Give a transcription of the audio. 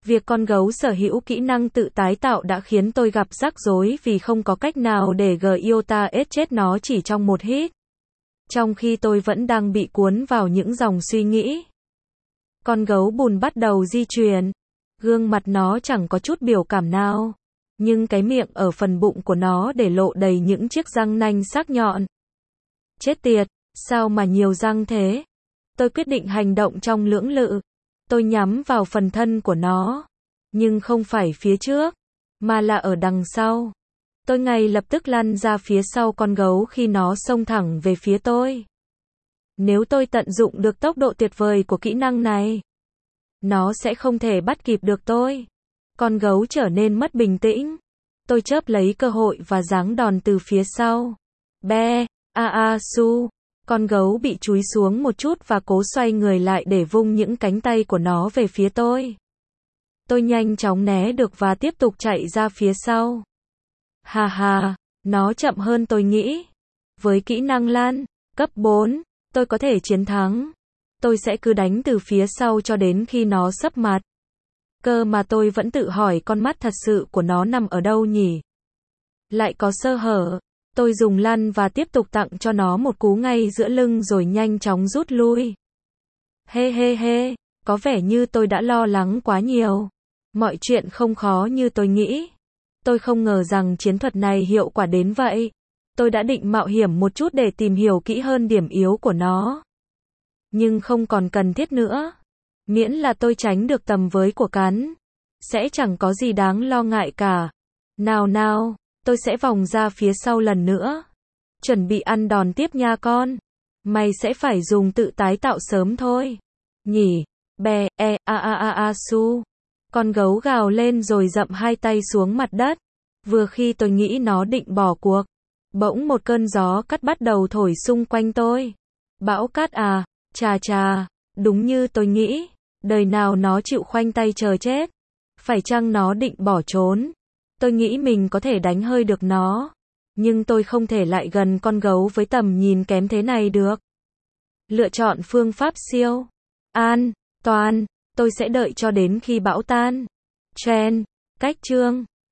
Việc con gấu sở hữu kỹ năng tự tái tạo đã khiến tôi gặp rắc rối vì không có cách nào để Giota S chết nó chỉ trong một hit. Trong khi tôi vẫn đang bị cuốn vào những dòng suy nghĩ. Con gấu bùn bắt đầu di chuyển. Gương mặt nó chẳng có chút biểu cảm nào. Nhưng cái miệng ở phần bụng của nó để lộ đầy những chiếc răng nanh sắc nhọn. Chết tiệt, sao mà nhiều răng thế? Tôi quyết định hành động trong lưỡng lự. Tôi nhắm vào phần thân của nó. Nhưng không phải phía trước, mà là ở đằng sau. Tôi ngay lập tức lăn ra phía sau con gấu khi nó xông thẳng về phía tôi. Nếu tôi tận dụng được tốc độ tuyệt vời của kỹ năng này, nó sẽ không thể bắt kịp được tôi. Con gấu trở nên mất bình tĩnh. Tôi chớp lấy cơ hội và giáng đòn từ phía sau. Be, su. Con gấu bị chúi xuống một chút và cố xoay người lại để vung những cánh tay của nó về phía tôi. Tôi nhanh chóng né được và tiếp tục chạy ra phía sau. Hà hà, nó chậm hơn tôi nghĩ. Với kỹ năng lan, cấp 4, tôi có thể chiến thắng. Tôi sẽ cứ đánh từ phía sau cho đến khi nó sấp mặt. Cơ mà tôi vẫn tự hỏi con mắt thật sự của nó nằm ở đâu nhỉ? Lại có sơ hở. Tôi dùng lăn và tiếp tục tặng cho nó một cú ngay giữa lưng rồi nhanh chóng rút lui. He, có vẻ như tôi đã lo lắng quá nhiều. Mọi chuyện không khó như tôi nghĩ. Tôi không ngờ rằng chiến thuật này hiệu quả đến vậy. Tôi đã định mạo hiểm một chút để tìm hiểu kỹ hơn điểm yếu của nó. Nhưng không còn cần thiết nữa. Miễn là tôi tránh được tầm với của cắn, sẽ chẳng có gì đáng lo ngại cả. Nào, tôi sẽ vòng ra phía sau lần nữa. Chuẩn bị ăn đòn tiếp nha con. Mày sẽ phải dùng tự tái tạo sớm thôi. Nhỉ, be, su. Con gấu gào lên rồi dậm hai tay xuống mặt đất. Vừa khi tôi nghĩ nó định bỏ cuộc, bỗng một cơn gió cát bắt đầu thổi xung quanh tôi. Bão cát à, chà, đúng như tôi nghĩ. Đời nào nó chịu khoanh tay chờ chết. Phải chăng nó định bỏ trốn? Tôi nghĩ mình có thể đánh hơi được nó. Nhưng tôi không thể lại gần con gấu với tầm nhìn kém thế này được. Lựa chọn phương pháp siêu an toàn. Tôi sẽ đợi cho đến khi bão tan. Chen, cách chương.